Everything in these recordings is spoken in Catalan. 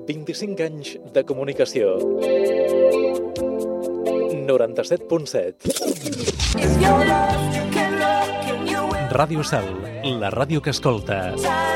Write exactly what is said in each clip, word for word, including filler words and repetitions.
vint-i-cinc anys de comunicació. noranta-set punt set. Ràdio Sal, la ràdio que escolta.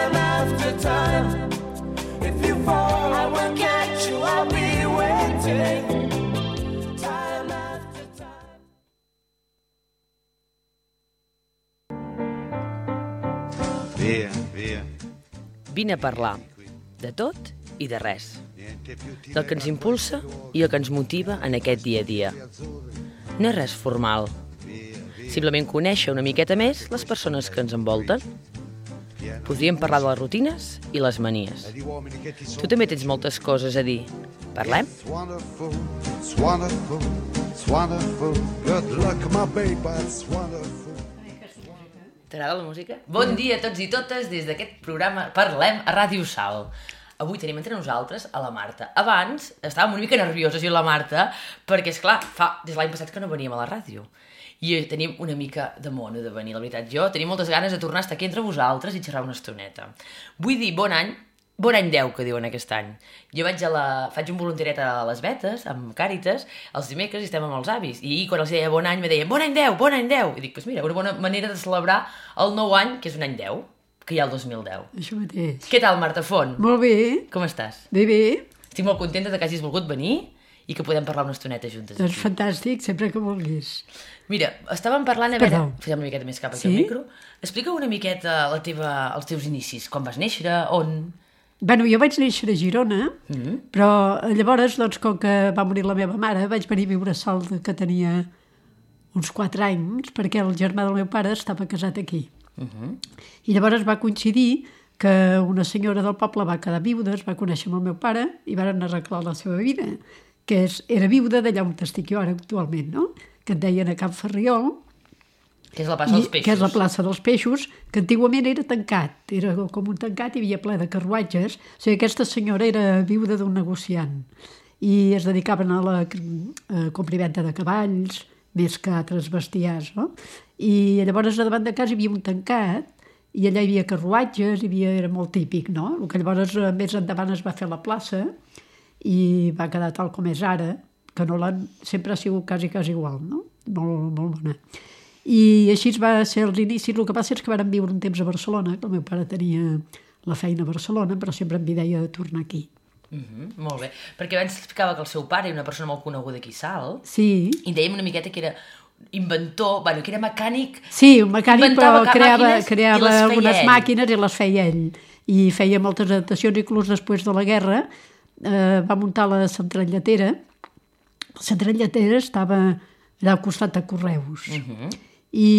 Vine a parlar de tot i de res, del que ens impulsa i el que ens motiva en aquest dia a dia. No és res formal, simplement conèixer una miqueta més les persones que ens envolten. Podríem parlar de les rutines i les manies. Tu també tens moltes coses a dir. Parlem? T'agrada la música? Bon dia a tots i totes des d'aquest programa Parlem a Ràdio Sal. Avui tenim entre nosaltres a la Marta. Abans estàvem una mica nervioses jo i la Marta perquè, esclar, fa des de l'any passat que no veníem a la ràdio. I tenim una mica de mono de venir, la veritat. Jo tenim moltes ganes de tornar a estar aquí entre vosaltres i xerrar una estoneta. Vull dir bon any, bon any deu, que diuen aquest any. Jo vaig a la... faig un voluntariat a les Vetes, amb Càritas, els dimecres i estem amb els avis. I quan els deia bon any, me deien bon any deu, bon any deu. I dic, doncs mira, una bona manera de celebrar el nou any, que és un any deu, que hi ha el dos mil deu. Això mateix. Què tal, Marta Font? Molt bé. Com estàs? Bé, bé. Estic molt contenta de que hagis volgut venir i que podem parlar una estoneta juntes. Doncs aquí. fantàstic, sempre que vulguis. Mira, estàvem parlant... A veure, Perdó. fem una miqueta més cap aquí Sí? al micro. Explica una miqueta la teva, els teus inicis. Com vas néixer? On? Bueno, jo vaig néixer a Girona, Mm-hmm. però llavors, doncs, com que va morir la meva mare, vaig venir a viure sol que tenia uns quatre anys, perquè el germà del meu pare estava casat aquí. Mm-hmm. I llavors va coincidir que una senyora del poble va quedar viuda, es va conèixer amb el meu pare i van arreglar la seva vida, que és, era viuda d'allà on estic jo ara actualment, no? Que et deien a Can Ferriol, Que és la plaça i, dels peixos. que és la plaça dels Peixos, que antigament era tancat, era com un tancat, hi havia ple de carruatges. O sigui, aquesta senyora era viuda d'un negociant i es dedicaven a la a compra-venda de cavalls, més que altres bestiars, no? I llavors a davant de casa hi havia un tancat i allà hi havia carruatges, hi havia, era molt típic, no? El que llavors més endavant es va fer la plaça i va quedar tal com és ara, que no l'han, sempre ha sigut quasi, quasi igual, no? Molt, molt bona. I així va ser els inicis. El que passa és que vàrem viure un temps a Barcelona, que el meu pare tenia la feina a Barcelona, però sempre em deia de tornar aquí. Mm-hmm, molt bé. Perquè abans explicava que el seu pare era una persona molt coneguda aquí a Salt, Sí, i dèiem una miqueta que era inventor, bueno, que era mecànic. sí, un mecànic, Inventava però creava, màquines i creava les feia algunes ell. màquines i les feia ell. I feia moltes adaptacions, inclús després de la guerra. Eh, va muntar la central lletera. La central lletera estava allà al costat de Correus. Mm-hmm. I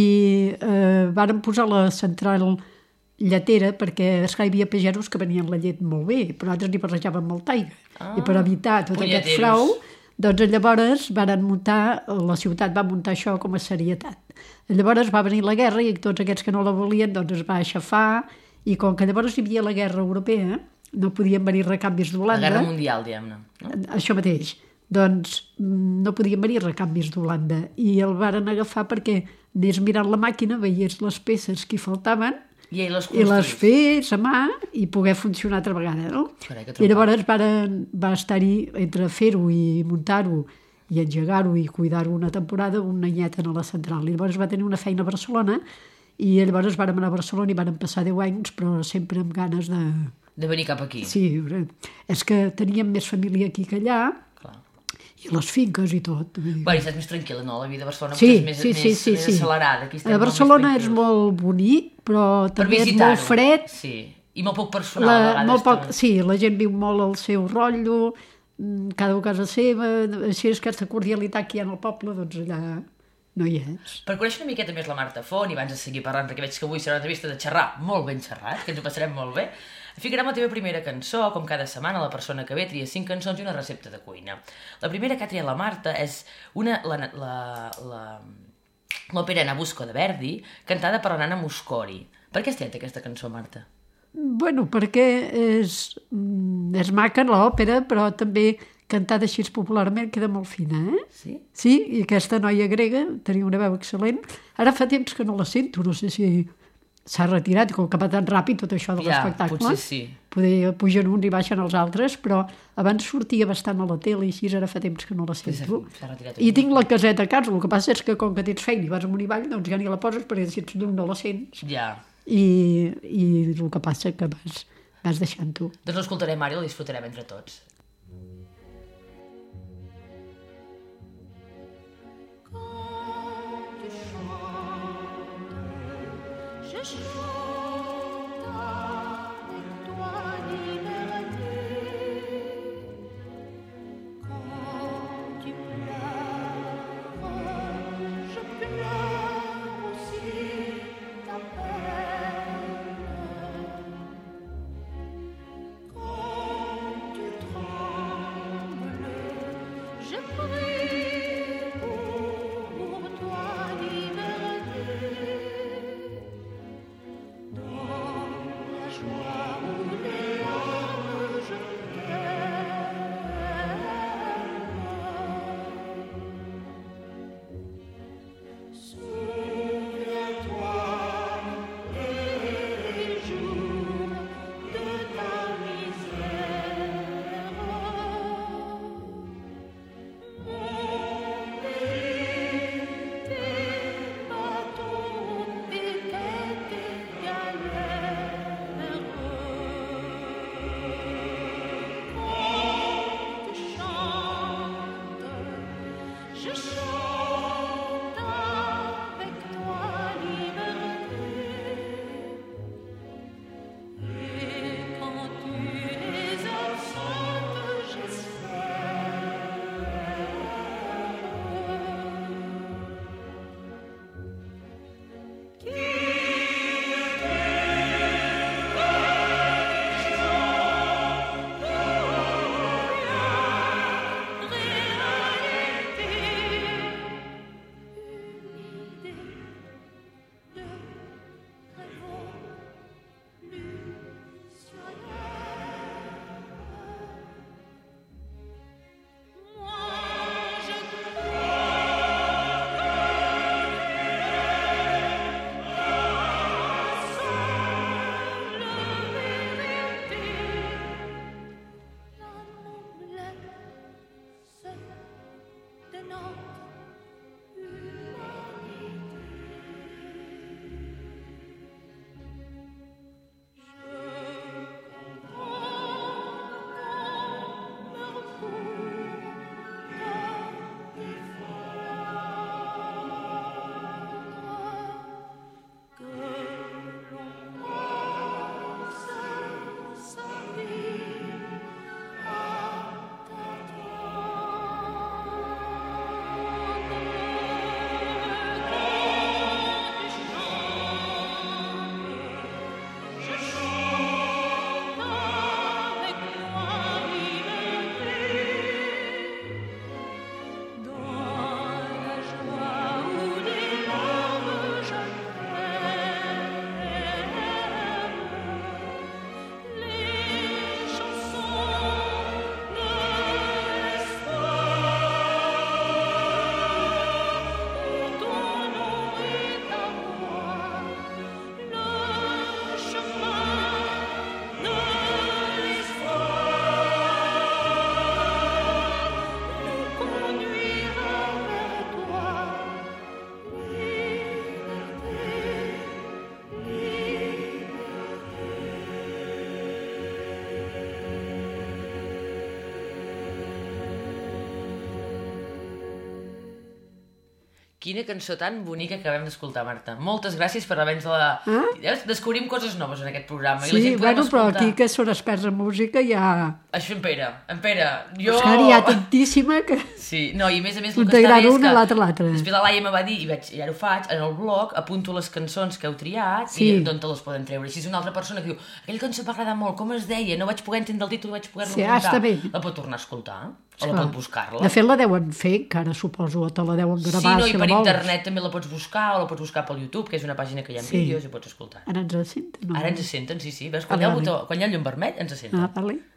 eh, varen posar la central lletera perquè, esclar, hi havia pagesos que venien la llet molt bé, però altres n'hi barrejaven molta aigua. Ah, I per evitar tot aquest punyeteros. frau, doncs llavors varen muntar, la ciutat va muntar això com a serietat. Llavors va venir la guerra i tots aquests que no la volien doncs es va aixafar, i com que llavors hi havia la guerra europea, no podien venir recanvis La d'Holanda. guerra mundial, diguem-ne. No? Això mateix. Doncs mm, no podien venir recanvis d'Holanda i el varen agafar perquè anés mirant la màquina, veiés les peces que hi faltaven I ell les i les construís. fes a mà i poder funcionar altra vegada, no? Carai, que I trompat. llavors varen, va estar-hi entre fer-ho i muntar-ho i engegar-ho i cuidar-ho una temporada un anyet a la central. I llavors va tenir una feina a Barcelona i llavors vàrem anar a Barcelona i varen passar deu anys, però sempre amb ganes de... De venir cap aquí. Sí, és que teníem més família aquí que allà, Clar. i les finques i tot. Bueno, i estàs més tranquil·la, no? La vida a Barcelona Sí, és més, sí, sí, més, sí, més sí. accelerada. Aquí estem A molt més Barcelona és tranquils. molt bonic, però Per també és visitar-ho. molt fred. Sí, i molt poc personal. La, a vegades, molt poc, també. sí, la gent viu molt el seu rotllo, mm, cada un a casa seva, així és aquesta cordialitat que hi ha al poble, doncs allà no hi és. Per conèixer una miqueta més la Marta Font, i abans de seguir parlant, perquè veig que avui serà una entrevista de xerrar molt ben xerrat, que ens ho passarem molt bé, ficarem la teva primera cançó, com cada setmana la persona que ve tria cinc cançons i una recepta de cuina. La primera que ha triat la Marta és una, la, la, la, l'òpera Nabusco de Verdi, cantada per la nana Moscori. Per què has triat aquesta cançó, Marta? Bueno, perquè és, mm, és maca l'òpera, però també cantada així popularment queda molt fina, eh? Sí? Sí, i aquesta noia grega tenia una veu excel·lent. Ara fa temps que no la sento, no sé si s'ha retirat, com que va tan ràpid tot això de Ja, l'espectacle. potser sí. Poder pugen uns i baixen els altres, però abans sortia bastant a la tele i així ara fa temps que no la sento. s'ha retirat I tinc la caseta a casa, el que passa és que com que tens feina i vas amunt i avall, doncs ja ni la poses perquè si ets lluny no la sents. Ja. I, i el que passa que vas, vas deixant-ho. Doncs l'escoltarem ara i el disfrutarem entre tots. Je chante avec toi liberté. Quand tu pleures, je pleure aussi ta peine. Quand tu trembles, je prie pour toi liberté. Je chante avec toi liberté. Et quand tu es absente, j'espère. Quina cançó tan bonica que acabem d'escoltar, Marta. Moltes gràcies per haver-nos de la... Ah? Descobrim coses noves en aquest programa. Sí, i la gent bueno, però escoltar. aquí que són experts en música ja... Això, en Pere, en Pere, jo... És que ara hi ha tantíssima que... Sí, no, i a més a més... Un el que està t'agrada bé és una, que l'altre l'altre. Després la Laia me va dir, i, vaig, i ara ho faig, en el blog apunto les cançons que heu triat Sí. i d'on te les poden treure. Així és una altra persona que diu, aquella cançó m'ha agradat molt, com es deia? No vaig poder entendre el títol, vaig poder-lo Sí, ah, apuntar. està bé. La pot tornar a escoltar, o la Esclar. pot buscar-la. De fet, la deuen fer, encara suposo, o te la deuen gravar, Sí, no, i si per la vols. internet també la pots buscar, o la pots buscar pel YouTube, que és una pàgina que hi ha Sí. vídeos i pots escoltar. Ara ens senten, no? Ara ens senten, sí, sí. Veus, quan, Vale, hi ha el vale. botó, quan hi ha el llum vermell, ens senten. Ah, vale.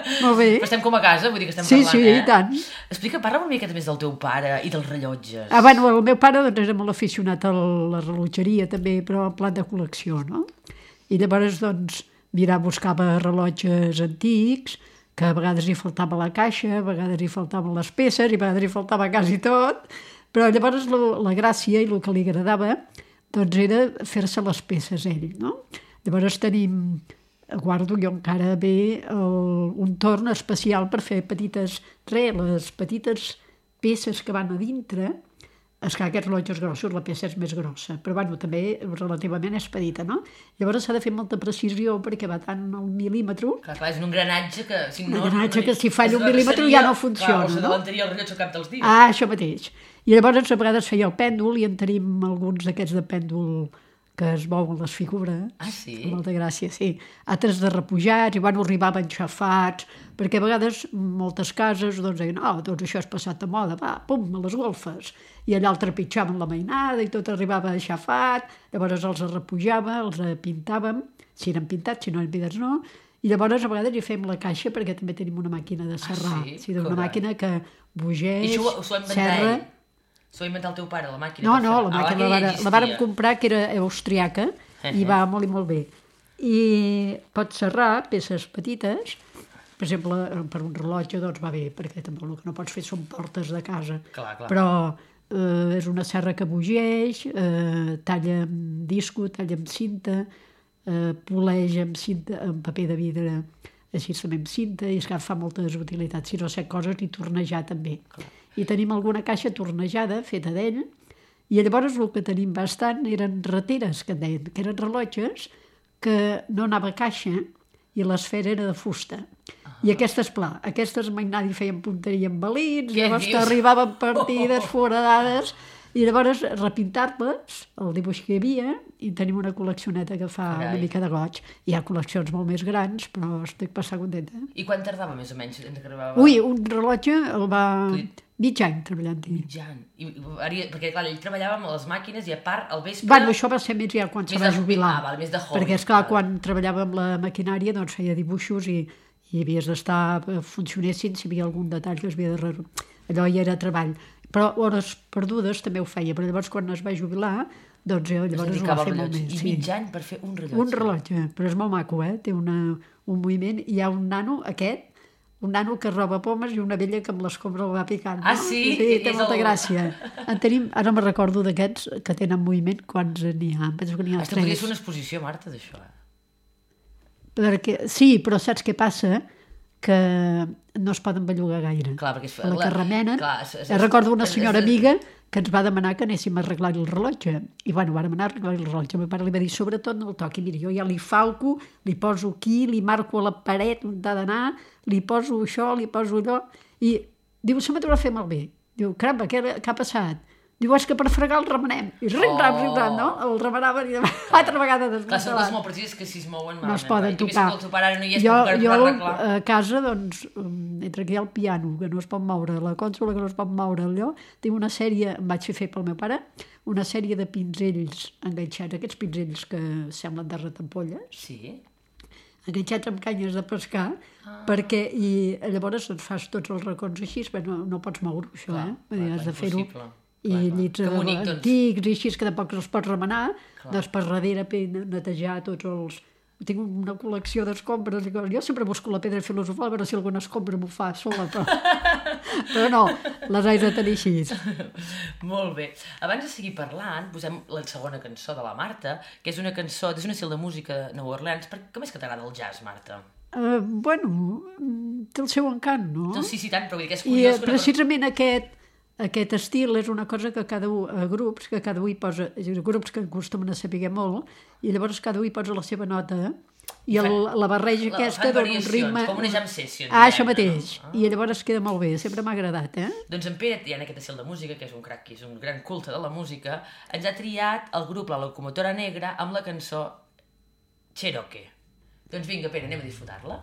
Molt bé. Però estem com a casa, vull dir que estem Sí, parlant, sí, eh? i tant. Explica, parla una miqueta més del teu pare i dels rellotges. Ah, bueno, el meu pare doncs, era molt aficionat a la rellotgeria també, però en plan de col·lecció, no? I llavors, doncs, mira, buscava rellotges antics, que a vegades hi faltava la caixa, a vegades hi faltaven les peces, i a vegades hi faltava quasi tot, però llavors la, la gràcia i el que li agradava doncs era fer-se les peces ell, no? Llavors tenim, guardo jo encara bé el, un torn especial per fer petites, re, les petites peces que van a dintre. Esclar, aquests rellotges grossos, la peça és més grossa, però bueno, també relativament és petita, no? Llavors s'ha de fer molta precisió perquè va tant al mil·límetre. Clar, clar, és un granatge que... Si Un no, engranatge no, que si falla es un mil·límetre reversaria- ja no funciona, clar, o no? s'adelantaria el rellotge al cap dels dies. Ah, això mateix. I llavors a vegades feia el pèndol i en tenim alguns d'aquests de pèndol que es mouen les figures. Ah, sí? Amb molta gràcia, sí. Altres de repujats, i bueno, arribaven xafats, perquè a vegades moltes cases doncs deien, oh, doncs això és passat de moda, va, pum, a les golfes. I allà el trepitjaven la mainada i tot arribava xafat, llavors els repujava, els pintàvem, si eren pintats, si no eren pintats no, i llavors a vegades hi fem la caixa perquè també tenim una màquina de serrar. sí? Sí, una Carai. màquina que I bugeix, això ho, s'ho va inventar serra... ell? S'ho va inventar el teu pare, la màquina? No, per no, fer- la Ah, màquina que la, ja vara- la vàrem existia. comprar, que era austriaca, i va molt i molt bé. I pots serrar peces petites, per exemple, per un rellotge doncs va bé, perquè també el que no pots fer són portes de casa. Clar, clar. Però eh, és una serra que bugeix, eh, talla amb disco, talla amb cinta, eh, poleix amb, cinta, amb paper de vidre, així també amb cinta, i és que fa moltes utilitats, si no set coses, i tornejar també. Clar. I tenim alguna caixa tornejada, feta d'ell, i llavors el que tenim bastant eren rateres, que en deien, que eren rellotges que no anava a caixa i l'esfera era de fusta. Ah. I aquestes, clar, aquestes mai nadie feien punteria amb balins, Què llavors dius? t'arribaven partides foradades, i llavors repintar-les, el dibuix que hi havia, i tenim una col·leccioneta que fa Carai. una mica de goig. Hi ha col·leccions molt més grans, però estic passant contenta. I quan tardava més o menys entre que arribava? Ui, un rellotge el va... Tu- mig any treballant-hi. Jan. I, i, perquè, clar, ell treballava amb les màquines i a part, al vespre... Bueno, això va ser més ja quan se Més va de- jubilar. ah, val, més de hobby, perquè, esclar, val. quan treballava amb la maquinària, doncs feia dibuixos i, i havies d'estar, eh, funcionessin, si hi havia algun detall que es havia de... re- Allò ja era treball. Però hores perdudes també ho feia, però llavors quan es va jubilar, doncs jo Es llavors ho va dedicava al fer molt rellotge. més. I mig any per fer un rellotge. Un rellotge, però és molt maco, eh? Té una, un moviment, hi ha un nano, aquest, un nano que roba pomes i una vella que amb l'escombra el va picant. Ah, no? sí? Sí, té És molta el- gràcia. En tenim, ara me recordo d'aquests que tenen moviment, quants n'hi ha? Em penso que n'hi ha Hasta podries tres. fer una exposició, Marta, d'això. Eh? Perquè, sí, però saps què passa? Que no es poden bellugar gaire. Clar, perquè és... A la que remenen. Clar, és- és- Ja recordo una és- senyora és- amiga que ens va demanar que anéssim a arreglar el rellotge. I bueno, vàrem anar a arreglar el rellotge. El meu pare li va dir, sobretot no el toqui. Mira, jo ja li falco, li poso aquí, li marco a la paret on ha d'anar, li poso això, li poso allò. I diu, se m'ha fer malbé. Diu, caramba, què, què ha passat? Diu, és que per fregar el remenem. I rim, Oh. ram, rim, ram, no? El remenaven i altra vegada Clar, són coses desmuntalat. molt precises que si es mouen No es malament, poden clar. I més tocar. que el teu pare ara no hi és jo, per jo poder arreglar. a casa, doncs, um, entre que hi ha el piano, que no es pot moure, la consola que no es pot moure, allò, tinc una sèrie, em vaig fer fer pel meu pare, una sèrie de pinzells enganxats, aquests pinzells que semblen de retampolles, Sí? enganxats amb canyes de pescar, ah. perquè i llavors et fas tots els racons així, però no, no pots moure això, Clar, eh? Vull dir, clar, has clar, de fer-ho. impossible. I Clar, clar. llits Que bonic, doncs. antics i així, que tampoc els pots remenar, Clar. doncs per darrere per netejar tots els... Tinc una col·lecció d'escombres i coses. Jo sempre busco la pedra filosofal a veure si alguna escombra m'ho fa sola, però... però no, les haig de tenir així. Molt bé. Abans de seguir parlant, posem la segona cançó de la Marta, que és una cançó, és un estil de música de New Orleans. Per... Com és que t'agrada el jazz, Marta? Uh, bueno, té el seu encant, no? No, sí, sí, tant, però vull dir que és I curiós... eh, que una- precisament aquest, aquest estil és una cosa que cada un, a grups, que cada un hi posa, és a dir, grups que acostumen a saber molt, i llavors cada un hi posa la seva nota, i el, la barreja la- aquesta fan dona un variacions, ritme... com una jam session, Ah, això diguem-ne, mateix. no? Ah. I llavors queda molt bé, sempre m'ha agradat, eh? Doncs en Pere, ja en aquest estil de música, que és un crac, que és un gran culte de la música, ens ha triat el grup La Locomotora Negra amb la cançó Cherokee. Doncs vinga, Pere, anem a disfrutar-la.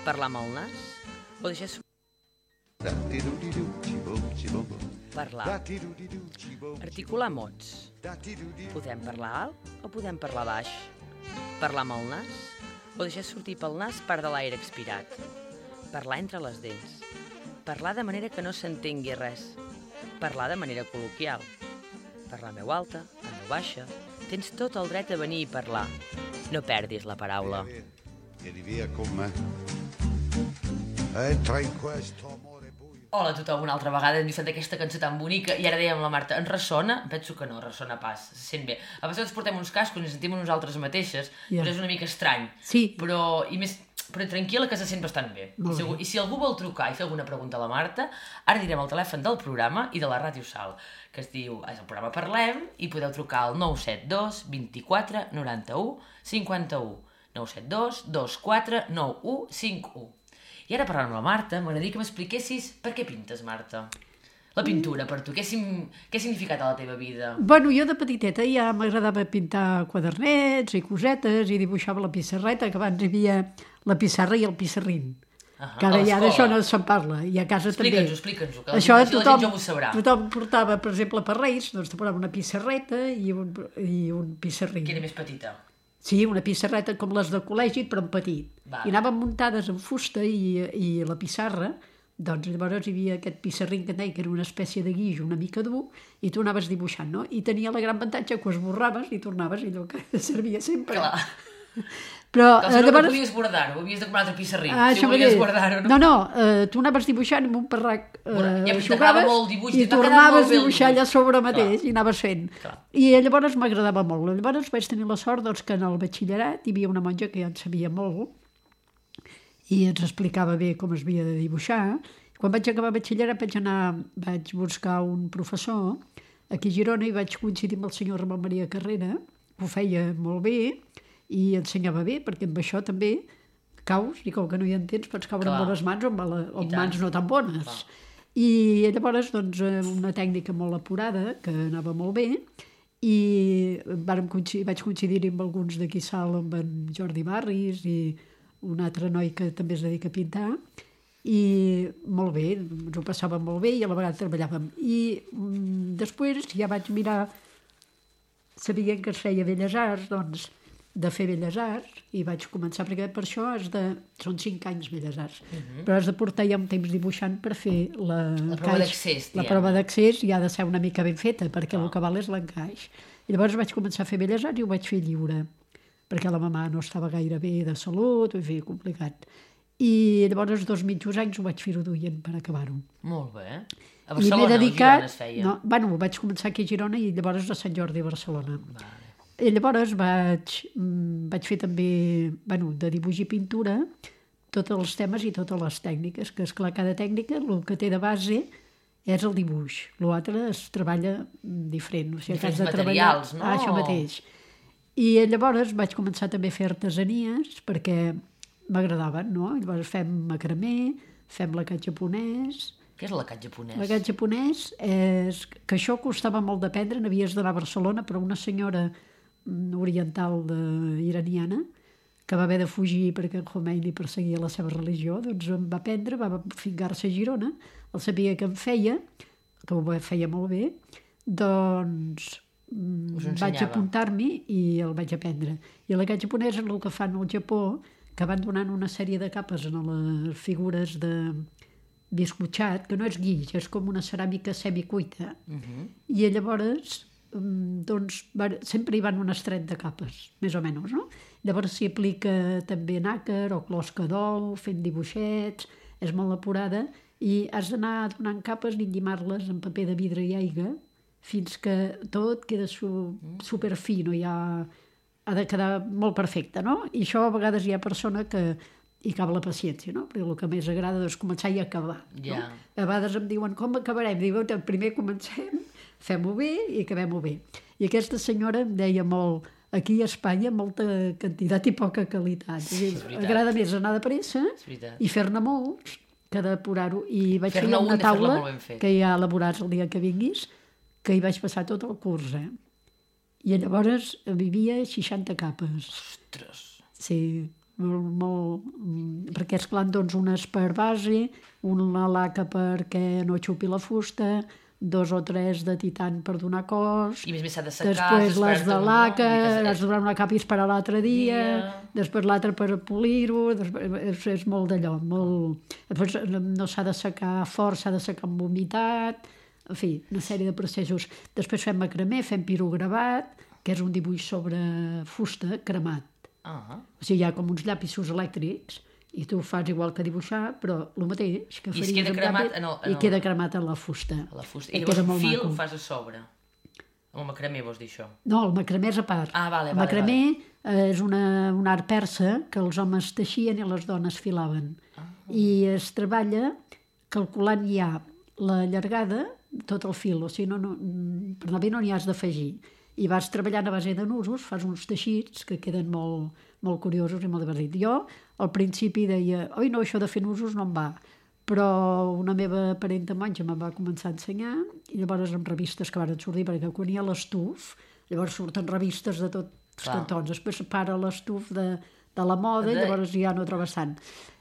Parlar amb el nas o deixar sortir? Parlar. Articular mots. Podem parlar alt o podem parlar baix? Parlar amb el nas o deixar sortir pel nas part de l'aire expirat? Parlar entre les dents. Parlar de manera que no s'entengui res. Parlar de manera col·loquial. Parlar en veu alta, en veu baixa. Tens tot el dret a venir i parlar. No perdis la paraula. Vieni via con me. Entra in questo amore buio. Hola a tothom, una altra vegada hem llistat aquesta cançó tan bonica i ara dèiem la Marta, ens ressona? Penso que no, ressona pas, se sent bé. A vegades portem uns cascos i ens sentim nosaltres mateixes, Ja. però és una mica estrany. Sí. Però, i més, però tranquil·la que se sent bastant bé. I Molt si, bé. algú- I si algú vol trucar i fer alguna pregunta a la Marta, ara direm el telèfon del programa i de la Ràdio Sal, que es diu, és el programa Parlem, i podeu trucar al nou set dos, vint-i-quatre, noranta-u, cinquanta-u. nou set dos, dos quatre, nou u, cinc u. I ara parlant amb la Marta, m'agradaria que m'expliquessis per què pintes, Marta? La pintura, per tu, què, sim... què ha significat a la teva vida? Bueno, jo de petiteta ja m'agradava pintar quadernets i cosetes i dibuixava la pissarreta, que abans hi havia la pissarra i el pissarrín. Ah, Que a ara ja d'això l'escola. no se'n parla, i a casa també. Explica'ns-ho, explica'ns-ho, que la Això gent- si la gent tothom, ja ho sabrà. tothom portava, per exemple, per Reis, doncs te portava una pissarreta i un, i un pissarrín. Que era més petita. Sí, una pissarreta com les de col·legi, però en petit. Val. I anaven muntades en fusta i, i la pissarra, doncs llavors hi havia aquest pissarrín que et deia que era una espècie de guix una mica dur, i tu anaves dibuixant, no? I tenia la gran avantatge que ho esborraves i tornaves i allò que servia sempre. Clar. Però, Que eh, llavors... no llavors... podies guardar-ho, havies de comprar un altre pissarrí, Ah, si això volies mateix. guardar-ho. No, no, eh, tu anaves dibuixant amb un parrac, eh, Ja, però jugaves t'agradava molt el dibuix, i t'ha quedat tornaves molt a bé el dibuixar dibuix. allà sobre mateix Clar. i anaves fent. Clar. I llavors m'agradava molt. Llavors vaig tenir la sort doncs, que en el batxillerat hi havia una monja que ja en sabia molt i ens explicava bé com es havia de dibuixar. Quan vaig acabar batxillerat vaig anar, vaig buscar un professor aquí a Girona i vaig coincidir amb el senyor Ramon Maria Carrera, que ho feia molt bé i ensenyava bé, perquè amb això també caus, i com que no hi entens pots caure Clar. amb bones mans o amb, mala, o I amb tant. mans no tan bones. Clar. I llavors, doncs, eh, una tècnica molt apurada, que anava molt bé, i vàrem coincidir, vaig coincidir amb alguns d'aquí a Salt, amb en Jordi Barris i un altre noi que també es dedica a pintar, i molt bé, ens ho passàvem molt bé i a la vegada treballàvem. I mm, després ja vaig mirar, sabien que es feia Belles Arts, doncs, de fer Belles Arts, i vaig començar, perquè per això has de, són cinc anys Belles Arts, però has de portar ja un temps dibuixant per fer la, La prova encaix. d'accés, La diguem. prova d'accés i ha de ser una mica ben feta, perquè el que val és l'encaix. I llavors vaig començar a fer Belles Arts i ho vaig fer lliure, perquè la mamà no estava gaire bé de salut, ho feia complicat. I llavors els dos mitjos anys ho vaig fer-ho duient per acabar-ho. Molt bé. A I m'he Barcelona, dedicat... o a Girona es feia? No, bueno, vaig començar aquí a Girona i llavors a Sant Jordi, a Barcelona. Vale. I llavors vaig, mm, vaig fer també, bueno, de dibuix i pintura, tots els temes i totes les tècniques, que esclar, cada tècnica el que té de base és el dibuix. L'altre es treballa mm, diferent. O sigui, que has Diferents de treballar... materials, no? Ah, això mateix. I llavors vaig començar també a fer artesanies perquè m'agradaven, no? Llavors fem macramé, fem lacat japonès. Què és l'acat japonès? L'acat japonès és que això costava molt d'aprendre, n'havies d'anar a Barcelona, però una senyora mm, oriental de, iraniana que va haver de fugir perquè en Khomeini perseguia la seva religió, doncs em va aprendre, va fincar-se a Girona, el sabia que em feia, que ho feia molt bé, doncs mm, Us vaig ensenyava. apuntar-m'hi i el vaig aprendre. I l'acat japonès és el que fan al Japó, que van donant una sèrie de capes en les figures de biscotxat, que no és guix, és com una ceràmica semicuita. Mhm. I llavors, mm, doncs, va, sempre hi van unes trenta capes, més o menys, no? Llavors s'hi aplica també nàquer o closca d'ou, fent dibuixets, és molt apurada, i has d'anar donant capes i llimar-les en paper de vidre i aigua fins que tot queda su, superfi, no hi ha... ha de quedar molt perfecte, no? I això a vegades hi ha persona que hi acaba la paciència, no? Perquè el que més agrada és començar i acabar. Ja. No? A vegades em diuen, com acabarem? Diu, primer comencem, fem-ho bé i acabem-ho bé. I aquesta senyora em deia molt, aquí a Espanya molta quantitat i poca qualitat. Sí, És és dir, veritat. agrada més anar de pressa És veritat. i fer-ne molts que d'apurar-ho. I vaig fer Fer-ne un una i fer-la taula molt ben fet. que ja elaborats el dia que vinguis, que hi vaig passar tot el curs, eh? I llavors vivia seixanta capes. Ostres. Sí, molt, molt, perquè esclar, doncs unes per base, una laca perquè no xupi la fusta, dos o tres de titan per donar cos, I més més s'ha de secar, després les de laca, no? has de donar una capa i esperar l'altre dia, dia, després l'altre per polir-ho, és, és molt d'allò, molt... Després no s'ha de secar fort, s'ha de secar amb humitat, en fi, una sèrie de processos. Després fem macramé, fem pirogravat, que és un dibuix sobre fusta cremat. Ah. O sigui, hi ha com uns llapisos elèctrics i tu fas igual que dibuixar, però el mateix que I es faries queda amb cremat llapis, en el- en i el- queda cremat en la fusta. A la fusta. I I llavors queda un molt fil maco. ho fas a sobre. Amb el macramé vols dir això? No, el macramé és a part. Ah, vale, el vale, macramé eh, és una, un art persa que els homes teixien i les dones filaven. Ah. I es treballa calculant ja la llargada, tot el fil, o sigui, no, no, per anar bé no n'hi has d'afegir. I vas treballant a base de nusos, fas uns teixits que queden molt, molt curiosos i molt divertits. Jo, al principi deia, oi, no, això de fer nusos no em va, però una meva parenta monja me'n va començar a ensenyar i llavors amb revistes que van sortir, perquè quan hi ha l'estuf, llavors surten revistes de tots els Clar. cantons, després para l'estuf de, de la moda De- i llavors ja no trobes tant.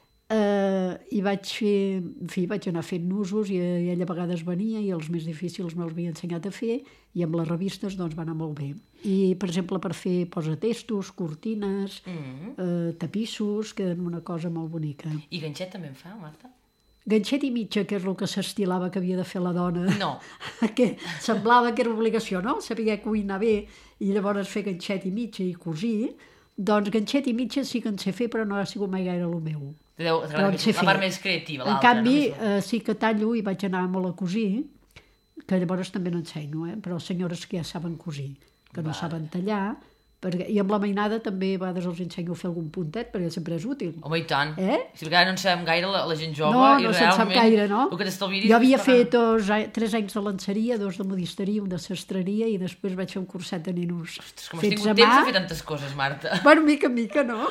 Uh, I vaig fer, en fi, vaig anar fent nusos i, i ella a vegades venia i els més difícils me'ls havia ensenyat a fer i amb les revistes doncs va anar molt bé. I, per exemple, per fer posatestos, cortines, Mm. eh, tapissos, queden una cosa molt bonica. I ganxet també en fa, Marta? Ganxet i mitja, que és el que s'estilava que havia de fer la dona. No. que semblava que era obligació, no? Saber cuinar bé i llavors fer ganxet i mitja i cosir. Doncs ganxet i mitja sí que en sé fer, però no ha sigut mai gaire el meu. Deu, Però en sé la part fer. més creativa, En l'altra. canvi, no? eh, sí que tallo i vaig anar molt a cosir, que llavors també no ensenyo, eh? Però senyores que ja saben cosir, que no Vale. saben tallar, perquè... i amb la mainada també a vegades els ensenyo a fer algun puntet, perquè sempre és útil. Home, i tant. Eh? Si perquè ara no en sabem gaire la, la gent jove No, i no se'n sap realment gaire, no? el que t'estalviaries Jo havia és pagar- fet dos, a- tres anys de lanceria, dos de modisteria, un de sastreria, i després vaig fer un curset de ninos Ostres, com has tingut temps de fer tantes coses, Marta. Bueno, mica en mica, no?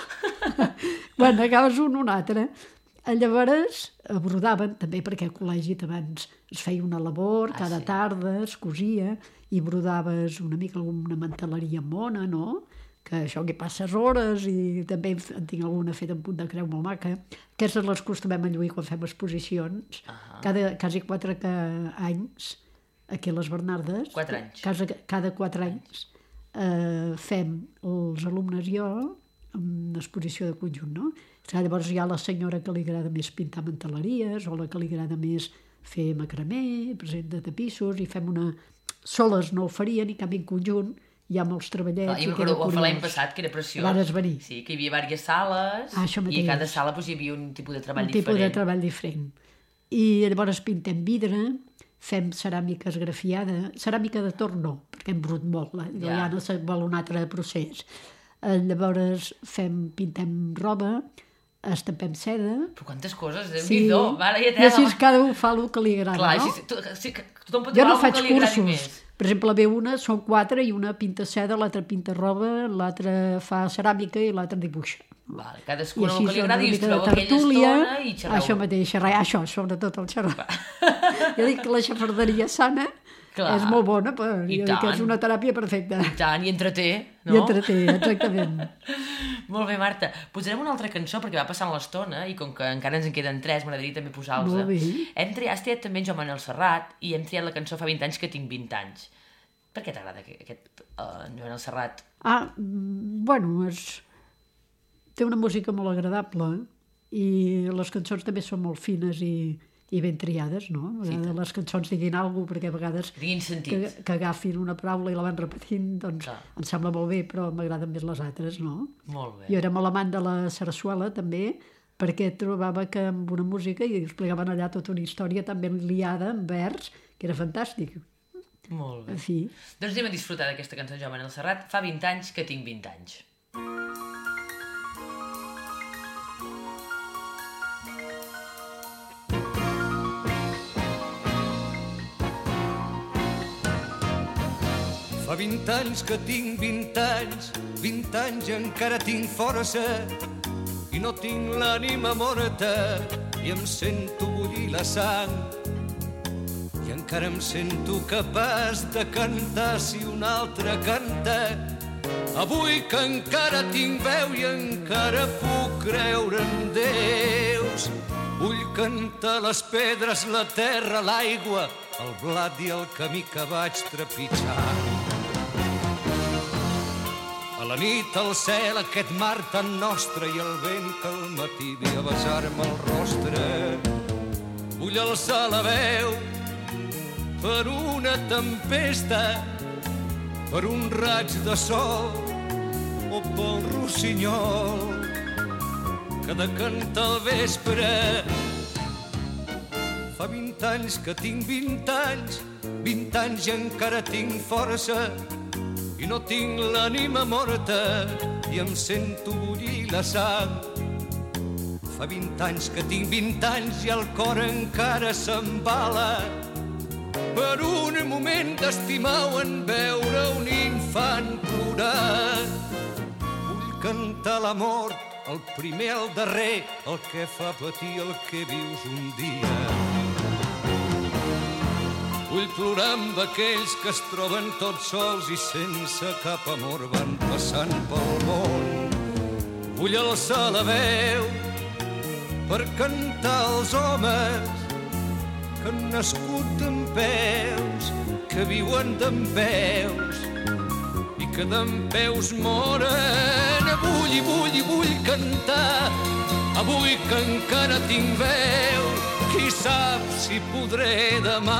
Bueno, acabes un un altre. Llavors, eh, brodaven, també perquè al col·legi abans es feia una labor, Ah, cada sí. tarda es cosia, i brodaves una mica alguna manteleria mona, no? Que això que passes hores, i també en f- en tinc alguna feta en punt de creu molt maca. Aquestes les costumem a lluir quan fem exposicions. Ahà. Cada, quasi quatre que, anys, aquí a les Bernardes. Quatre anys. Cada, cada quatre anys eh, fem els alumnes i jo una exposició de conjunt, no? Que llavors hi ha la senyora que li agrada més pintar manteleries o la que li agrada més fer macramé, present de tapissos, i fem una... Soles no ho farien, i en canvi en conjunt hi ha molts treballets. Clar, i jo queda recordo ho fa l'any curiós. passat, que era preciós. Vares venir. Sí, que hi havia diverses sales Ah, això i a mateix. cada sala doncs, hi havia un tipus de treball Un tipus diferent. de treball diferent. I llavors pintem vidre, fem ceràmica esgrafiada, ceràmica de torn no, perquè hem brut molt, eh? Ja. ja no se vol un altre procés. Eh, llavors fem, pintem roba, estampem seda. Però quantes coses, déu Sí, nhi Vale, ja i tela. així cada un fa el que li agrada, Clar, no? així, tu, sí, que tothom pot Jo trobar no algú faig que li agradi cursos. més. Per exemple, ve una, són quatre, i una pinta seda, l'altra pinta roba, l'altra fa ceràmica i l'altra dibuixa. Vale, I cadascú el així que li són agradi una i us mica de trobeu aquella tertúlia, estona i xerreu. això mateix, xerrar, això, sobretot el xerrar. Jo dic que la xafarderia sana Clar. és molt bona, però I jo dic que tant. és una teràpia perfecta. I tant, i entreté, no? I entreté, exactament. Molt bé, Marta. Posarem una altra cançó perquè va passant l'estona i com que encara ens en queden tres, m'agradaria també posar-los. Molt bé. Hem triat, has triat també en Joan Manuel Serrat i hem triat la cançó Fa vint anys que tinc vint anys. Per què t'agrada aquest, aquest uh, en Joan Serrat? Ah, mm, bueno, és... té una música molt agradable i les cançons també són molt fines i, i ben triades, no? A vegades les cançons diguin alguna cosa, perquè a vegades Tinguin sentit. que, que agafin una paraula i la van repetint, doncs Clar. em sembla molt bé, però m'agraden més les altres, no? Molt bé. Jo era molt amant de la sarsuela, també, perquè trobava que amb una música i explicaven allà tota una història tan ben liada en vers, que era fantàstic. Molt bé. En fi, Doncs anem a disfrutar d'aquesta cançó de Joan Manuel Serrat. Fa vint anys que tinc vint anys. Fa vint anys que tinc vint anys, vint anys encara tinc força i no tinc l'ànima morta i em sento bullir la sang i encara em sento capaç de cantar si un altre canta Avui que encara tinc veu i encara puc creure en déus, vull cantar les pedres, la terra, l'aigua, el blat i el camí que vaig trepitjar. A la nit al cel aquest mar tan nostre i el vent que al matí ve a besar-me el rostre. Vull alçar la veu per una tempesta, per un raig de sol o pel rossinyol que de cantar al vespre. Fa vint anys que tinc vint anys, vint anys i encara tinc força, i no tinc l'ànima morta i em sento bullir la sang. Fa vint anys que tinc vint anys i el cor encara s'embala per un moment d'estimar o en veure un infant plorar. Vull cantar l'amor, el primer, el darrer, el que fa patir el que vius un dia. Vull plorar amb aquells que es troben tots sols i sense cap amor van passant pel món. Vull alçar la veu per cantar als homes que han nascut dempeus, que viuen dempeus i que dempeus moren. Vull i vull i vull cantar, avui que encara tinc veu, qui sap si podré demà.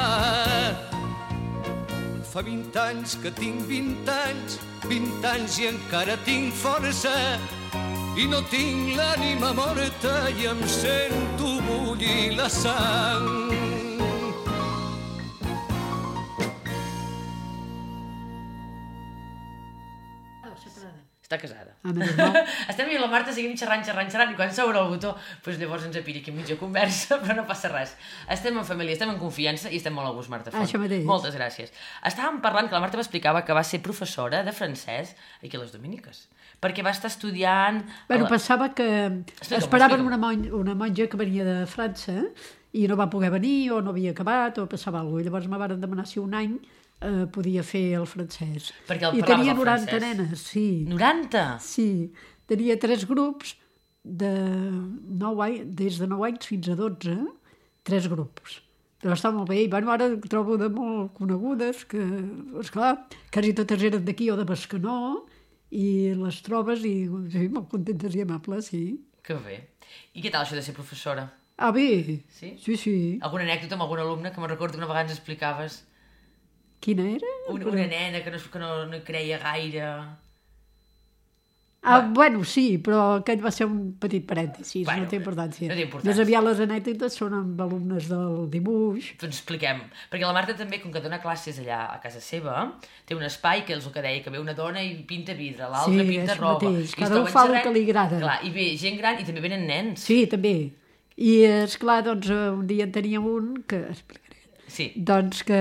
Fa vint anys que tinc vint anys, vint anys i encara tinc força, i no tinc l'ànima morta i em sento bullir la sang. Està casada. Ah, menys mal. Estem jo i la Marta seguim xerrant, xerrant, xerrant, i quan s'obre el botó, doncs llavors ens apiri aquí mitja conversa, però no passa res. Estem en família, estem en confiança i estem molt a gust, Marta Font. Ah, això mateix. Moltes gràcies. Estàvem parlant, que la Marta m'explicava que va ser professora de francès aquí a les Dominiques, perquè va estar estudiant... Bueno, la... passava que Explica'm, esperaven explica'm. una, monja, una monja que venia de França i no va poder venir o no havia acabat o passava alguna cosa. Llavors me van demanar si un any eh, podia fer el francès. Perquè el I parlaves, tenia el noranta francès. nenes, sí. noranta? Sí, tenia tres grups de nou anys, des de nou anys fins a dotze, tres grups. Però està molt bé, i bueno, ara trobo de molt conegudes, que, esclar, quasi totes eren d'aquí o de Bescanó, i les trobes i sí, molt contentes i amables, sí. Que bé. I què tal això de ser professora? Ah, bé, Sí? sí, sí. Alguna anècdota amb algun alumne que me'n recordo que una vegada ens explicaves? Quina era? Una, una nena que no, que no, no hi creia gaire... Ah, bueno, sí, però aquell va ser un petit parèntesis, Bueno, no té importància. no té importància. Més aviat les anècdotes són amb alumnes del dibuix. Doncs expliquem. Perquè la Marta també, com que dona classes allà a casa seva, té un espai que és el que deia, que ve una dona i pinta vidre, l'altra Sí, pinta és roba. mateix. I es Cada un troben fa el xerrant. que li agrada. Clar, i ve gent gran i també venen nens. Sí, també. I, esclar, doncs, eh, un dia en tenia un que... Explicaré. Sí. Doncs que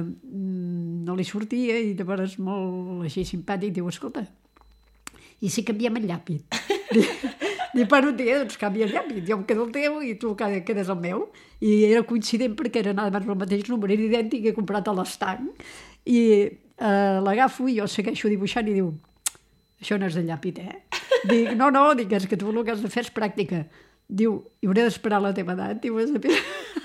mm, no li sortia i llavors molt així simpàtic diu, escolta, i si canviem el llàpid? Dic, bueno, tia, doncs canvia el llàpid, jo em quedo el teu i tu quedes el meu. I era coincident perquè eren además el mateix número, era idèntic, he comprat a l'estanc, i eh, l'agafo i jo segueixo dibuixant i diu, això no és de llàpid, eh? Dic, no, no, dic, és que tu el que has de fer és pràctica. Diu, i hauré d'esperar la teva edat? Diu, és de...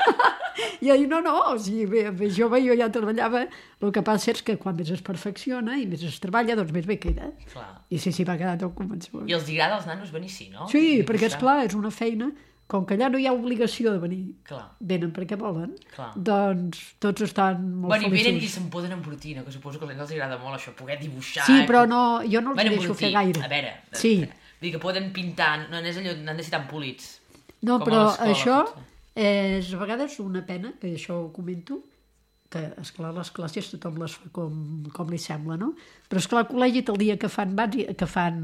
I ell, no, no, o sigui, bé, bé, jove jo ja treballava, el que passa és que quan més es perfecciona i més es treballa, doncs més bé queda. Clar. I sí, sí, va quedar tot convençut. I els agrada als nanos venir, sí, no? Sí, I perquè, dibuixar. esclar, és una feina, com que allà no hi ha obligació de venir, Clar. venen perquè volen, Clar. doncs tots estan molt Bueno, i venen i feliços. se'n poden embrutir, no? Que suposo que als nens els agrada molt això, poder dibuixar. Sí, però no, jo no els Bueno, deixo embrutir, fer gaire. A veure, Sí. vull dir que poden pintar, no és allò, n'han de ser tan polits. No, com a però l'escola, això potser. és a vegades una pena, que això ho comento, que, esclar, les classes tothom les fa com, com li sembla, no? Però, esclar, al col·legi el dia que fan, basi- que fan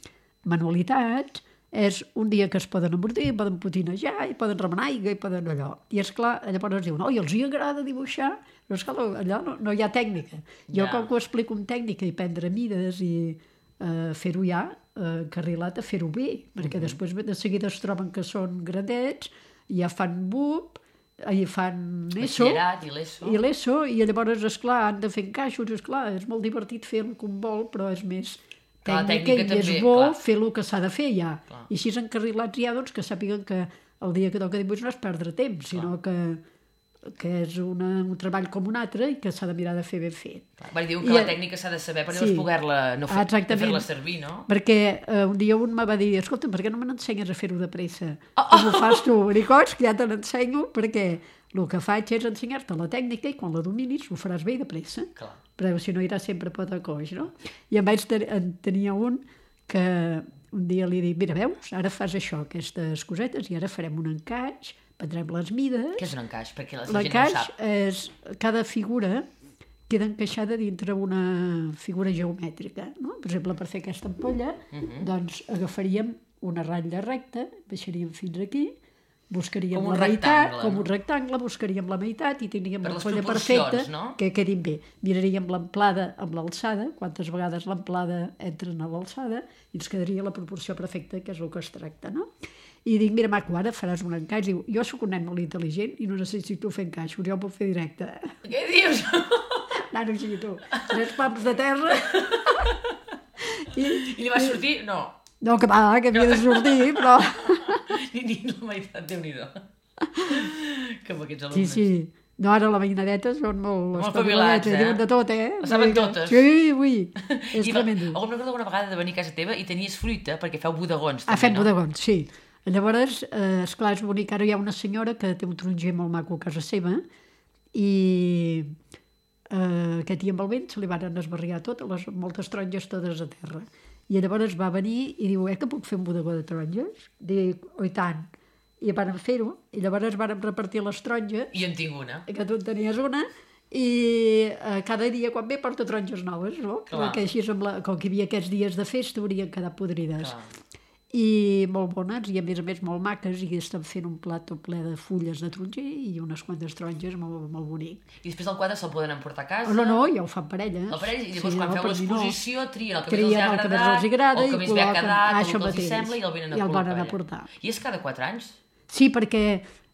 manualitats és un dia que es poden embrutir, poden potinejar, i poden remenar aigua, i poden allò. I, esclar, llavors es diu, no, i els hi agrada dibuixar, però, esclar, allò no, no hi ha tècnica. Jo, Ja. com que ho explico amb tècnica i prendre mides i eh, fer-ho ja, eh, carrilat a fer-ho bé, perquè Mhm. després de seguida es troben que són grandets, i ja fan B U P, i fan ESO, Batxillerat i l'ESO. i l'ESO, i llavors, esclar, han de fer encaixos, esclar, és molt divertit fer el com vol, però és més Clar, la tècnica, tècnica i és també, bo clar. fer el que s'ha de fer ja. Clar. I així encarrilats ja, doncs, que sàpiguen que el dia que toca dibuix no és perdre temps, sinó que, que és una, un treball com un altre i que s'ha de mirar de fer ben fet. Clar, bueno, diuen I, que la eh, tècnica s'ha de saber per sí. llavors poder-la no fer, Exactament. de fer-la servir, no? Perquè eh, un dia un me va dir, escolta, per què no me n'ensenyes a fer-ho de pressa? Oh, Com ho fas tu? Dic, coix, que ja te n'ensenyo, perquè el que faig és ensenyar-te la tècnica i quan la dominis ho faràs bé i de pressa. Clar. Però si no irà sempre pot a coix, no? I en vaig ten en tenia un que un dia li dic, mira, veus, ara fas això, aquestes cosetes, i ara farem un encaix, prendrem les mides. Què és un encaix? Perquè la gent no ho L'encaix sap. és, cada figura queda encaixada dintre una figura geomètrica, no? Per exemple, per fer aquesta ampolla, Uh -huh. doncs agafaríem una ratlla recta, baixaríem fins aquí, buscaríem Com un la meitat, rectangle, com no? un rectangle, buscaríem la meitat i tindríem Per les l'ampolla proporcions, perfecta, no? que quedin bé. Miraríem l'amplada amb l'alçada, quantes vegades l'amplada entra a l'alçada, i ens quedaria la proporció perfecta, que és el que es tracta, no? I dic, mira, maco, ara faràs un encaix. Diu, jo sóc un nen molt intel·ligent i no necessito fer encaixos, jo ho puc fer directe. Què dius? Nano, sigui tu, tres pams de terra. I, I li va sortir? No. no, que va, que havia de sortir, però... Ni, ni la meitat, Déu-n'hi-do. Que amb aquests Sí, alumnes. sí. No, ara la veïnadeta són molt... Molt espavilats, espavilats, eh? Diuen de tot, eh? Ho saben Vull dir que- totes. Sí, ui, és I va, tremendo. algú em recorda alguna vegada de venir a casa teva i tenies fruita perquè feu bodegons. Ha també, fet no? bodegons, sí. Llavors, eh, esclar, és bonic. Ara hi ha una senyora que té un taronger molt maco a casa seva i eh, aquest dia amb el vent se li van esbarriar totes les moltes taronges totes a terra. I llavors va venir i diu, eh, que puc fer un bodegó de taronges? Dic, oh, i tant. I vàrem fer-ho, i llavors vàrem repartir les taronges, I en tinc una. que tu en tenies una, i eh, cada dia quan ve porta taronges noves, no? Clar. Perquè així, amb la, com que hi havia aquests dies de festa, haurien quedat podrides. Clar. I molt bones, i a més a més molt maques, i estan fent un plat tot ple de fulles de taronger i unes quantes taronges molt, molt bonic. I després el quadre se'l poden emportar a casa. No, no, ja ho fan parelles. El parell, i llavors quan no, feu per mi no. l'exposició trien el que Trien més els ha el que més agradat, els agrada el que i més bé ha col·loquen- quedat, ah, el això que els hi mateix. sembla i el venen a I el col·locar venen a allà. portar. I és cada quatre anys? Sí, perquè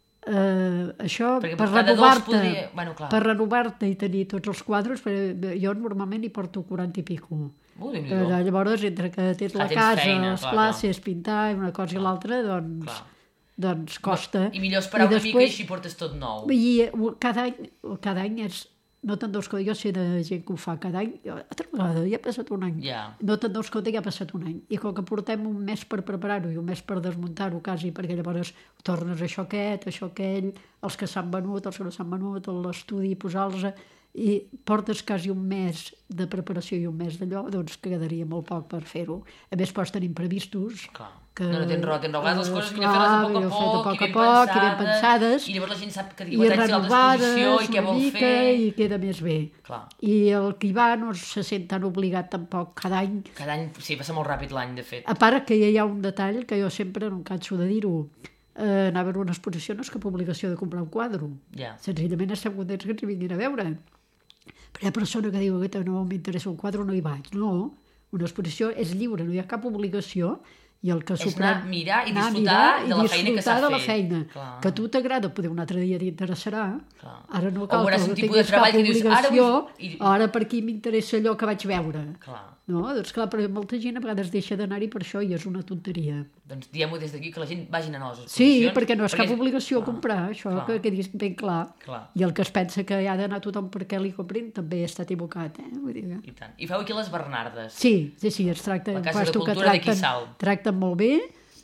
eh, això, Perquè per cada dos renovar-te podria- bueno, clar. per renovar-te i tenir tots els quadres, perquè jo normalment hi porto quaranta i pico. Uh, Eh, Déu-n'hi-do. llavors, entre que tens Clar, la tens casa, feina, les clar, classes, pintar, una cosa i l'altra, doncs, Clar. doncs costa. I millor esperar una mica i després- així portes tot nou. I eh, cada any, cada any és... No te'n dones compte, jo sé de gent que ho fa cada any, altra vegada, ja ha passat un any. Ja. No te'n dones compte, ja ha passat un any. I com que portem un mes per preparar-ho i un mes per desmuntar-ho quasi, perquè llavors tornes això aquest, això aquell, els que s'han venut, els que no s'han venut, l'estudi, posar-los... I portes quasi un mes de preparació i un mes d'allò, doncs quedaria molt poc per fer-ho. A més, pots tenir imprevistos. Clar. Que, No, no tens raó, tens raó. A vegades les coses eh, millor fer-les a clar, poc a millor poc, fer-ho i ben poc, i ben pensades, pensades. i llavors la gent sap que I diu, vaig fer l'altra exposició renovades i què una vol mica fer. i queda més bé. Clar. I el que hi va no se sent tan obligat tampoc cada any. Cada any, sí, passa molt ràpid l'any, de fet. A part que hi ha un detall que jo sempre no em canso de dir-ho. Eh, anar a veure una exposició no és cap obligació de comprar un quadre. Ja. Senzillament estem contents que ens hi vinguin a veure. Però hi ha persona que diu que no m'interessa un quadre, no hi vaig. No, una exposició és lliure, no hi ha cap obligació. I el que És s'ho pren- anar a mirar i anar a disfrutar mirar i de la feina que disfrutar s'ha de la fet. feina. Clar. Que a tu t'agrada, poder un altre dia t'interessarà. Clar. Ara no O cal veuràs que un tipus tinguis de treball cap que dius, ara vull- obligació. i- Ara per aquí m'interessa allò que vaig veure. Clar. No? Doncs clar, però molta gent a vegades deixa d'anar-hi per això i és una tonteria. Doncs diem-ho des d'aquí, que la gent vagin a les Sí, exposicions. perquè no és cap és- obligació clar, comprar, això clar. que quedi ben clar. Clar. I el que es pensa que ha d'anar tothom perquè li comprin també està equivocat, eh? Vull dir que... I tant. I feu aquí les Bernardes. Sí, sí, sí, es tracta... La un Casa de puesto que Cultura de tracten- Quissal. Tracten molt bé,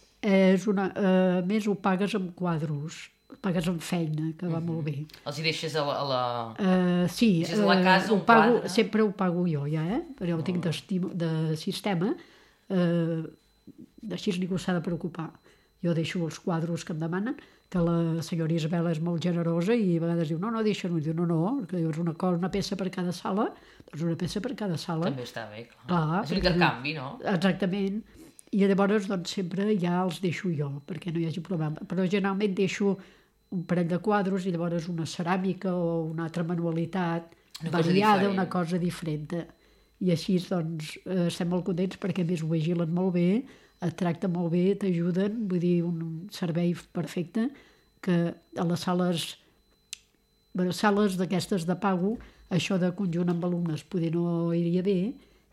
és una, eh, a més ho pagues amb quadros, pagues amb feina, que va molt bé. Els hi deixes a la... A la... Uh, sí, Deixes a la casa ho un pago, quadre? sempre ho pago jo ja, eh? Però jo ho tinc d'estimo- de sistema, eh, així ningú s'ha de preocupar. Jo deixo els quadros que em demanen, que la senyora Isabel és molt generosa i a vegades diu, no, no, deixa-ho. Diu, no, no, que és una, cosa, una peça per cada sala, doncs una peça per cada sala. També està bé, clar. Clar, és un perquè- intercanvi, no? Exactament. I llavors doncs, sempre ja els deixo jo, perquè no hi hagi problema. Però generalment deixo un parell de quadros i llavors una ceràmica o una altra manualitat Una cosa variada, diferent. una cosa diferent. I així doncs, eh, estem molt contents perquè a més ho vigilen molt bé, et tracten molt bé, t'ajuden, vull dir, un servei perfecte, que a les sales, bueno, sales d'aquestes de pago, això de conjunt amb alumnes poder no iria bé,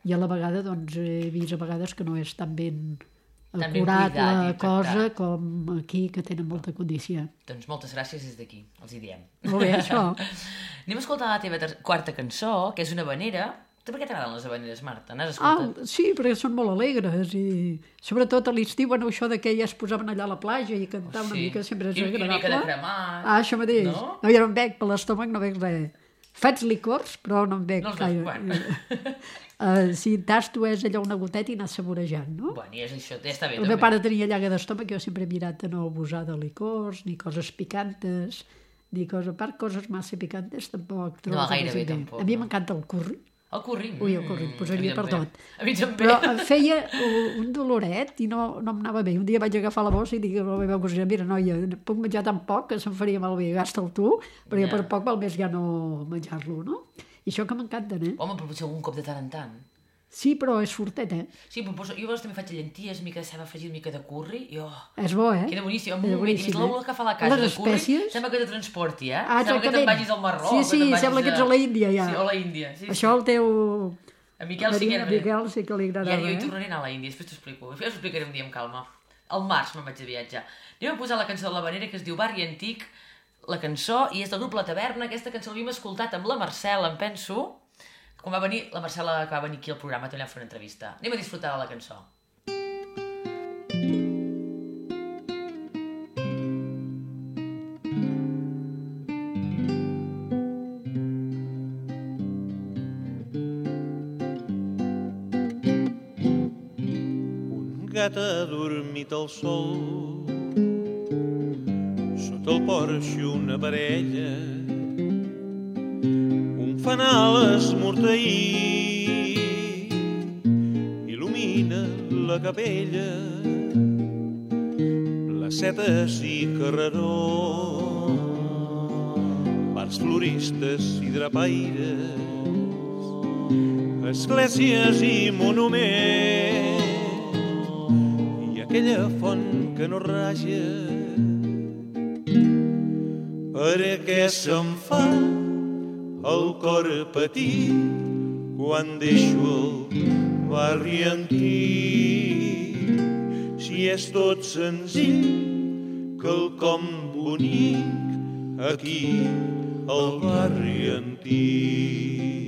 i a la vegada doncs, he vist a vegades que no és tan ben ben acurat cuidat i la cosa tractat. com aquí, que tenen molta condició. Doncs moltes gràcies des d'aquí, els hi diem. Molt bé, això. Anem a escoltar la teva ter- quarta cançó, que és una habanera. Tu per què t'agraden les habaneres, Marta? N'has Ah, escoltat? sí, perquè són molt alegres i sobretot a l'estiu, bueno, això de que ja es posaven allà a la platja i cantar una Sí. mica sempre és I- i una agradable. mica de cremat. Ah, això mateix. No? No, jo no em bec, per l'estómac no bec res. Faig licors, però no em bec No els gaire. veus, bueno. Uh, si tasto és allò una goteta i anar saborejant, no? Bueno, i és això, ja està bé. El meu pare tenia llaga d'estómac, jo sempre he mirat de no abusar de licors, ni coses picantes, ni coses, a part, coses massa picantes tampoc. No va gaire bé, bé. tampoc, A mi no? m'encanta el curri, El curri. ui, el curri, el posaria per tot. A mi també. Però em feia un doloret i no, no em anava bé. Un dia vaig agafar la bossa i dic a la meva cosina, mira, noia, puc menjar tan poc que se'm faria malbé, gasta'l tu, perquè Ja. per poc val més ja no menjar-lo, no? I això que m'encanten, eh? Home, però potser algun cop de tant en tant. Sí, però és fortet, eh? Sí, però poso, jo a vegades també faig llenties, mica de ceba afegida, mica de curri, i oh, És bo, eh? queda boníssim. Amb Queda un moment, i boníssim, l'olor eh? que fa a la casa Les de curri, espècies. sembla que te transporti, eh? Ah, sembla que te'n exactament. vagis al Marroc. Sí, que sí, te'n vagis sembla que ets a la Índia, ja. Sí, o a la Índia, sí, Això el teu... A Miquel sí que era A bé. Miquel sí que li I agradava, ara jo hi eh? tornaré a anar a la Índia, després t'ho explico. Ja us ho explicaré un dia amb calma. Al març me'n vaig a viatjar. Anem a posar la cançó de l'Havanera que es diu Barri Antic, la cançó, i és del grup La Taverna. Aquesta cançó l'havíem escoltat amb la Marcela, em penso, quan va venir, la Marcela que va venir aquí al programa, també vam fer una entrevista. Anem a disfrutar de la cançó. Un gat adormit al sol, sota el porxo una parella, un fanal esmorteït il·lumina la capella, placetes i carreró, bars floristes i drapaires, esglésies i monuments, i aquella font que no raja. Per què se'm fa el cor petit quan deixo el barri antic? Si és tot senzill, quelcom bonic aquí al barri antic.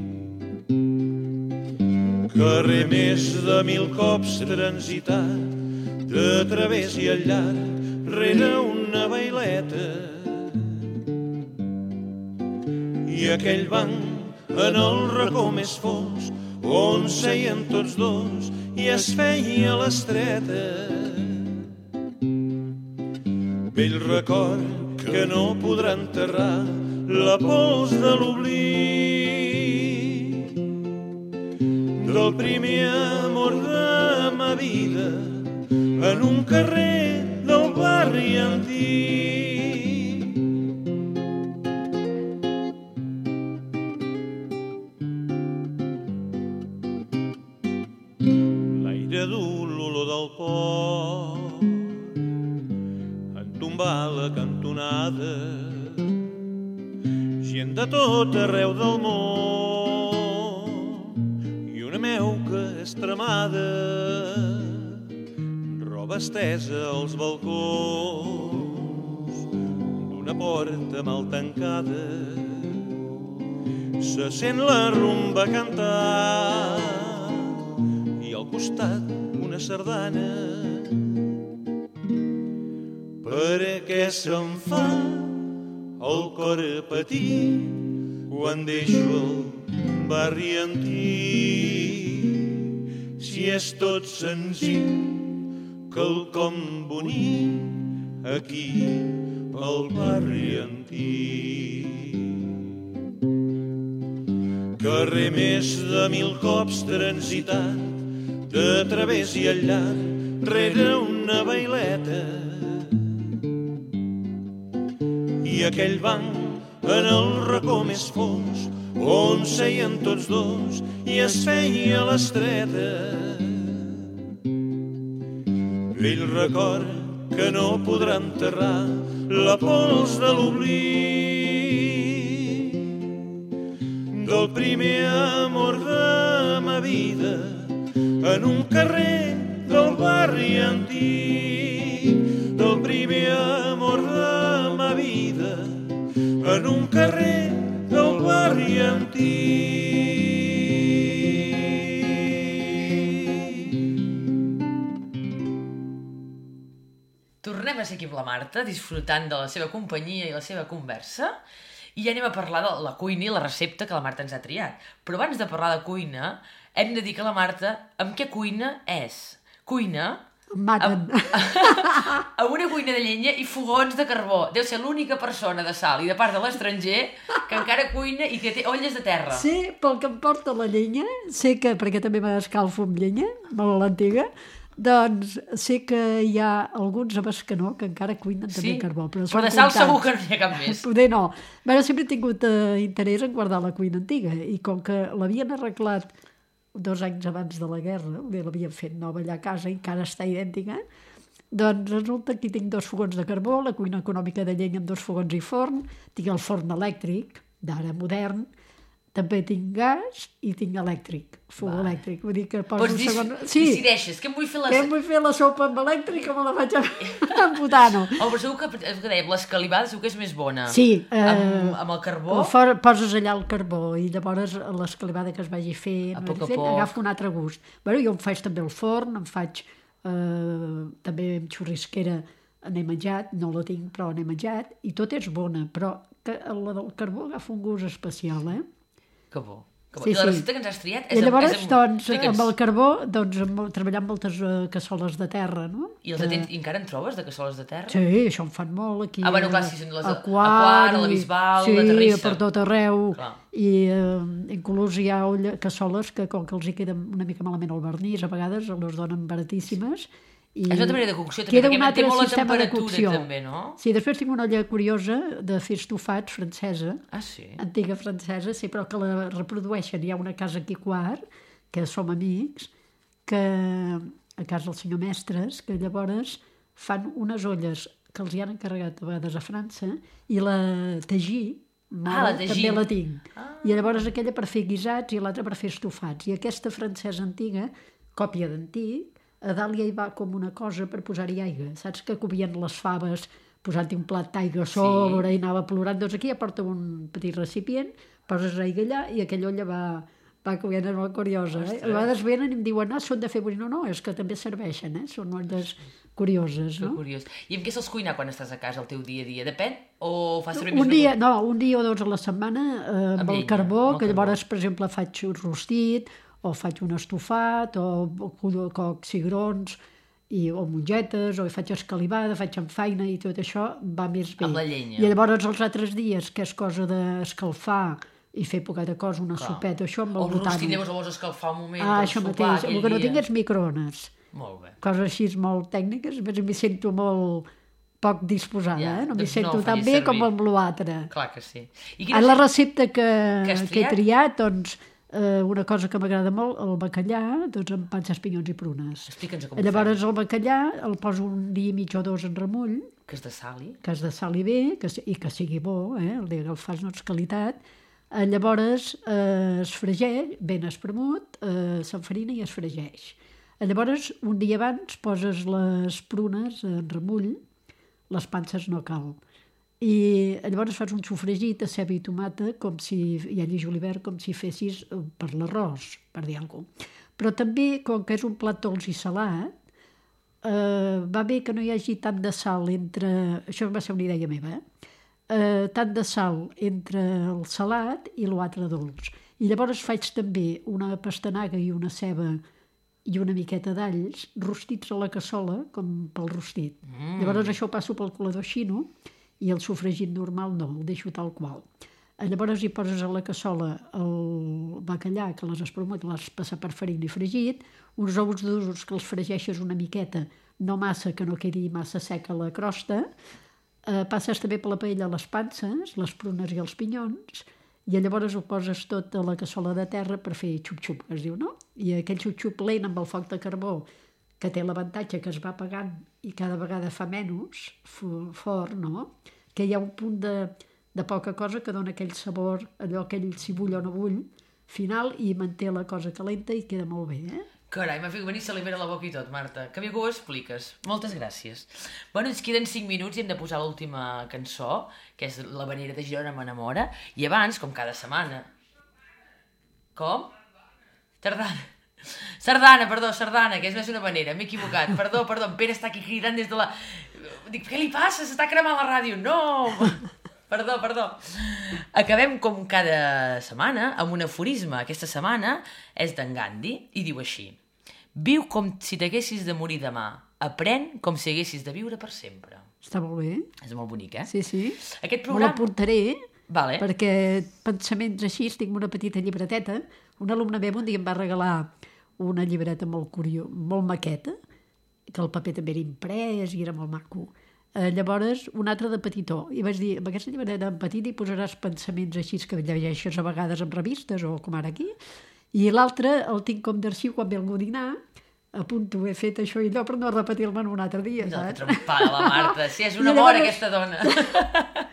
Carrer més de mil cops transitat, de través i al llarg, rere una baileta. I aquell banc en el racó més fosc, on seien tots dos i es feia l'estreta. Vell record que no podrà enterrar la pols de l'oblit del primer amor de ma vida en un carrer del barri antic. L'aire dur, l'olor del port, entombar la cantonada, gent de tot arreu del món i una meuca estremada, roba estesa als balcons d'una porta mal tancada. Se sent la rumba cantar i al costat una sardana. Per què se'm fa el cor petit quan deixo el barri antic? Si és tot senzill, quelcom bonic aquí al barri antic. Carrer més de mil cops transitat, de través i al llarg, rere una baileta. I aquell banc en el racó més fosc, on seien tots dos i es feia l'estreta. Vell record que no podrà enterrar la pols de l'oblit del primer amor de ma vida en un carrer del barri antic, del primer amor de ma vida en un carrer del barri antic. Tornem a ser aquí amb la Marta, disfrutant de la seva companyia i la seva conversa, i ja anem a parlar de la cuina i la recepta que la Marta ens ha triat. Però abans de parlar de cuina, hem de dir que la Marta, amb què cuina és? Cuina Em maten. amb, amb una cuina de llenya i fogons de carbó. Deu ser l'única persona de Salt i de part de l'estranger que encara cuina i que té olles de terra. Sí, pel que em porta la llenya, sé que, perquè també m'escalfo amb llenya, molt a l'antiga, doncs sé que hi ha alguns a Bescanó que encara cuinen també Sí? carbó. Però, Però de Salt segur que no hi ha cap més. Poder no. Bueno, sempre he tingut eh, interès en guardar la cuina antiga i com que l'havien arreglat dos anys abans de la guerra, bé, l'havien fet nova allà a casa i encara està idèntica, doncs resulta que aquí tinc dos fogons de carbó, la cuina econòmica de llenya amb dos fogons i forn, tinc el forn elèctric, d'ara modern, també tinc gas i tinc elèctric, fogó elèctric. Vull dir que poso Pots un dir, segon... decideixes, que em vull fer les... Que em vull fer la sopa amb elèctric o me la faig amb, amb butano. Oh, però segur que, el que dèiem, l'escalivada segur que és més bona. Sí. Eh, amb, amb el carbó. For, poses allà el carbó i llavors l'escalivada que es vagi fent, A poc a fent poc. agafa un altre gust. Bueno, jo em faig també el forn, em faig eh, també amb xurrisquera n'he menjat, no la tinc però n'he menjat, i tot és bona, però que la del carbó agafa un gust especial, eh? Que bo. Que bo. Sí, I la sí. recepta que ens has triat és... I llavors, és amb... doncs, Explica'ns. amb el carbó, doncs, amb, treballar amb moltes uh, cassoles de terra, no? I, els atents, I encara en trobes, de cassoles de terra? Sí, això en fan molt aquí. Ah, bueno, clar, sí, són les a de- Quart, a Quart, a la i- Bisbal, sí, a Terrissa. per tot arreu. Clar. I eh, inclús hi ha olla, cassoles que, com que els hi queda una mica malament el vernís, a vegades les donen baratíssimes. I És una altra manera de cocció, també, queda perquè un manté altre molt la sistema de temperatura, cocció. també, no? Sí, després tinc una olla curiosa de fer estofats francesa, Ah, sí? antiga francesa, sí, però que la reprodueixen. Hi ha una casa aquí a Quart, que som amics, que a casa del senyor Mestres, que llavors fan unes olles que els hi han encarregat a vegades a França, i la Tagí, Ah, la Tagí. també la tinc. Ah. I llavors aquella per fer guisats i l'altra per fer estofats. I aquesta francesa antiga, còpia d'antic, a dalt hi va com una cosa per posar-hi aigua. Saps que cobien les faves posant-hi un plat d'aigua a sobre sí. I anava plorant? Doncs aquí ja porta un petit recipient, poses aigua allà i aquella olla va, va coent, és molt curiosa. Eh? A vegades venen i em diuen, no, són de fer... No, no, és que també serveixen, eh? Són olles curioses, Que no? curiós. I amb què sols cuinar quan estàs a casa, el teu dia a dia? Depèn? O fas servir Un més dia, no, un dia o dos a la setmana eh, amb, Amb el llenya, carbó, amb el que carbó. llavors, per exemple, faig un rostit, o faig un estofat, o cullo cocs cigrons, i, o mongetes, o faig escalivada, faig amb faina, i tot això va més bé. Amb la llenya. I llavors els altres dies, que és cosa d'escalfar i fer poqueta cosa, una Clar. sopeta, això amb O el el rostit butano. llavors el vols escalfar un moment Ah, per això sopar mateix. aquell El que no dia. tinc és microones. Molt bé. Coses així molt tècniques, a més m'hi sento molt poc disposada, Ja, eh? No m'hi doncs no sento ho tan facis bé servir. com amb l'altre. Clar que sí. I En la recepta que, que has que he triat? triat, doncs, eh, una cosa que m'agrada molt, el bacallà, doncs amb panses, pinyons i prunes. Explica'ns com ho Llavors fem. el bacallà el poso un dia i mig o dos en remull, Que és de sali. que has de sal i bé, que, si- i que sigui bo, eh? El dia que el fas no és qualitat. Eh, llavors eh, es fregeix, ben espremut, eh, s'enfarina i es fregeix. Eh, llavors, un dia abans poses les prunes en remull, les panses no cal. I llavors fas un sofregit de ceba i tomata, com si, i all i julivert, com si fessis eh, per l'arròs, per dir alguna cosa. Però també, com que és un plat dolç i salat, eh, va bé que no hi hagi tant de sal entre... Això va ser una idea meva, eh? Eh, tant de sal entre el salat i l'altre dolç. I llavors faig també una pastanaga i una ceba i una miqueta d'alls rostits a la cassola, com pel rostit. Mm. Llavors això ho passo pel colador xino i el sofregit normal no, el deixo tal qual. Eh, Llavors hi poses a la cassola el bacallà, que l'has espremut, l'has passat per farina i fregit, uns ous durs que els fregeixes una miqueta, no massa, que no quedi massa seca la crosta, eh, passes també per la paella les panses, les prunes i els pinyons, i llavors ho poses tot a la cassola de terra per fer xup-xup, que es diu, no? I aquell xup-xup lent amb el foc de carbó, que té l'avantatge que es va apagant i cada vegada fa menys fort, no? Que hi ha un punt de, de poca cosa que dona aquell sabor, allò, aquell si bull o no bull, final, i manté la cosa calenta i queda molt bé, eh? Carai, m'ha fet venir salivera a la boca i tot, Marta. Que bé que ho expliques. Moltes gràcies. Bueno, ens queden cinc minuts i hem de posar l'última cançó, que és La Vanera de Girona m'enamora, i abans, com cada setmana... Com? Tardana. Sardana, perdó, sardana, que és més una vanera, m'he equivocat. Perdó, perdó, en Pere està aquí cridant des de la... Dic, què li passa? S'està cremant la ràdio. No! Perdó, perdó. Acabem com cada setmana amb un aforisme. Aquesta setmana és d'en Gandhi i diu així: viu com si t'haguessis de morir demà. Aprèn com si haguessis de viure per sempre. Està molt bé. És molt bonic, eh? Sí, sí. Aquest Me programa... l'apuntaré, Vale. perquè pensaments així, tinc una petita llibreteta. Un alumne meu un dia em va regalar una llibreta molt curiós, molt maqueta, que el paper també era imprès i era molt maco. Eh, llavors, un altre de petitó. I vaig dir, amb aquesta llibreta en petit hi posaràs pensaments així que llegeixes a vegades en revistes o com ara aquí. I l'altre el tinc com d'arxiu quan ve algú a dinar, apunto, he fet això i allò, però no repetir-me'n un altre dia, No, que saps? trompada la Marta. Si és una I mora, llavors- aquesta dona.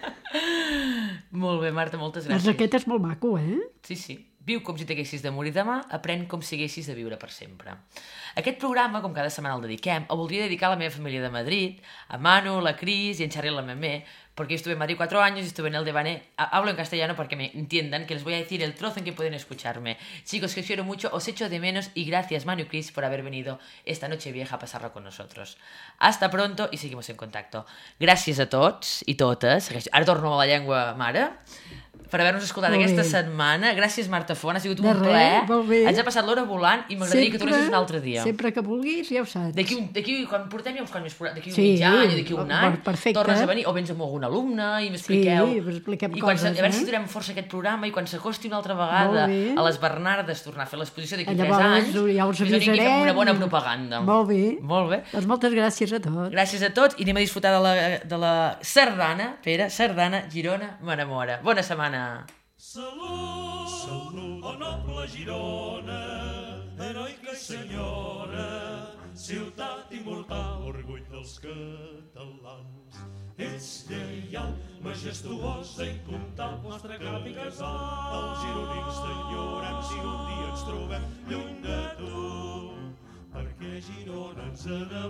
Molt bé, Marta, moltes Doncs gràcies. aquest és molt maco, eh? Sí, sí. Viu com si t'haguessis de morir demà, aprèn com si haguessis de viure per sempre. Aquest programa, com cada setmana el dediquem, el voldria dedicar a la meva família de Madrid, a Manu, la Cris y en Charlie la Memé, porque yo estuve en Madrid cuatro años y estuve en el Devané. Hablo en castellano para que me entiendan, que les voy a decir el trozo en que pueden escucharme. Chicos, que os quiero mucho, os echo de menos y gracias, Manu y Cris, por haber venido esta noche vieja a pasarla con nosotros. Hasta pronto y seguimos en contacto. Gràcies a tots i totes. Ara torno a la llengua mare. Per haver-nos escoltat Molt aquesta bé. setmana. Gràcies, Marta Font, ha sigut De un res, plaer. molt bé. Ens ha passat l'hora volant i m'agradaria que tornessis un altre dia. Sempre que vulguis, ja ho saps. D'aquí, un- d'aquí quan portem ja uns quants mesos, d'aquí un Sí, mig any o d'aquí un per- any, perfecte. tornes a venir, o vens amb algun alumne i m'expliqueu. Sí, us expliquem I quan coses, se- a veure eh? si durem força aquest programa i quan s'acosti una altra vegada Molt bé. a les Bernardes tornar a fer l'exposició d'aquí tres Llavors, anys, ja us fins aquí fem avisarem. una bona propaganda. Molt bé. Molt bé. Doncs moltes gràcies a tots. Gràcies a tots i anem a disfrutar de la, de la sardana, Pere, sardana, Girona m'enamora. Bona setmana. Salut, salut, oh noble Girona, heroica senyora, ciutat immortal, orgull dels catalans. Ets lleial, majestuosa i incomptable, nostre cap i casal. Els gironins t'enyoren si un dia ens trobem lluny de tu, perquè Girona ens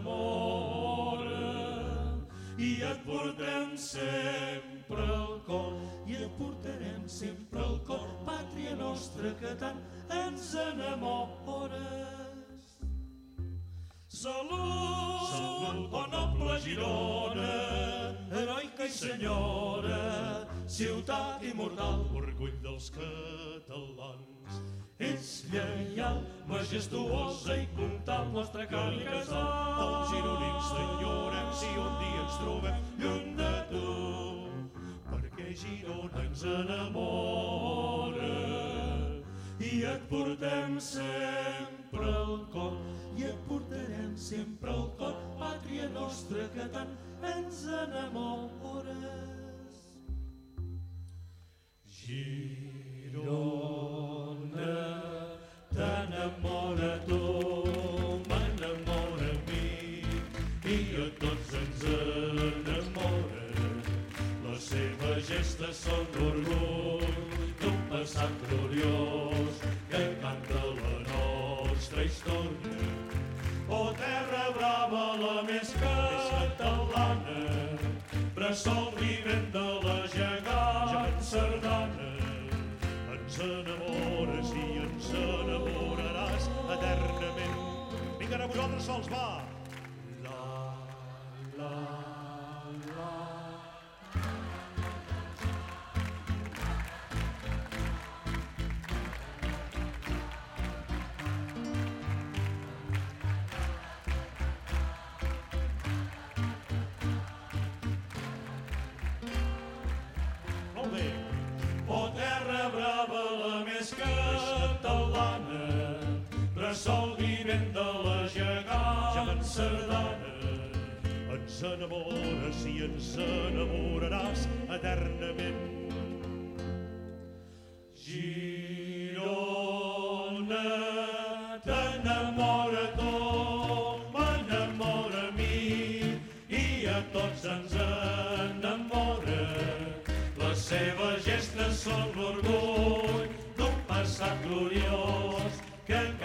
enamora. I et portem sempre al cor, i et portarem sempre al cor, pàtria nostra que tant ens enamores. Salut, salut, oh noble Girona, heroica i senyora, ciutat immortal, orgull dels catalans. Ets lleial, majestuosa i comptable, nostre cap i casal. Els gironins t'enyoren si un dia ens trobem lluny de tu, perquè Girona ens enamora. I et portem sempre al cor, i et portarem sempre al cor, pàtria nostra que tant ens enamores. Girona, t'enamora tu, m'enamora a mi, i a tots ens enamora. Les seves gestes són d'orgull d'un passat gloriós que canta la nostra història. Oh, terra brava, la més catalana, bressol vivent de la gegant sardana. Ens enamores i ens enamoraràs eternament. Vinga, a vosaltres sols, va! La, la, la... Molt bé. Oh, terra brava, la més catalana, bressol vivent de la gegant sardana. Ens enamores i ens enamoraràs eternament. Girona, t'enamora tu, m'enamora a mi, i a tots ens enamora. La seva passat gloriós que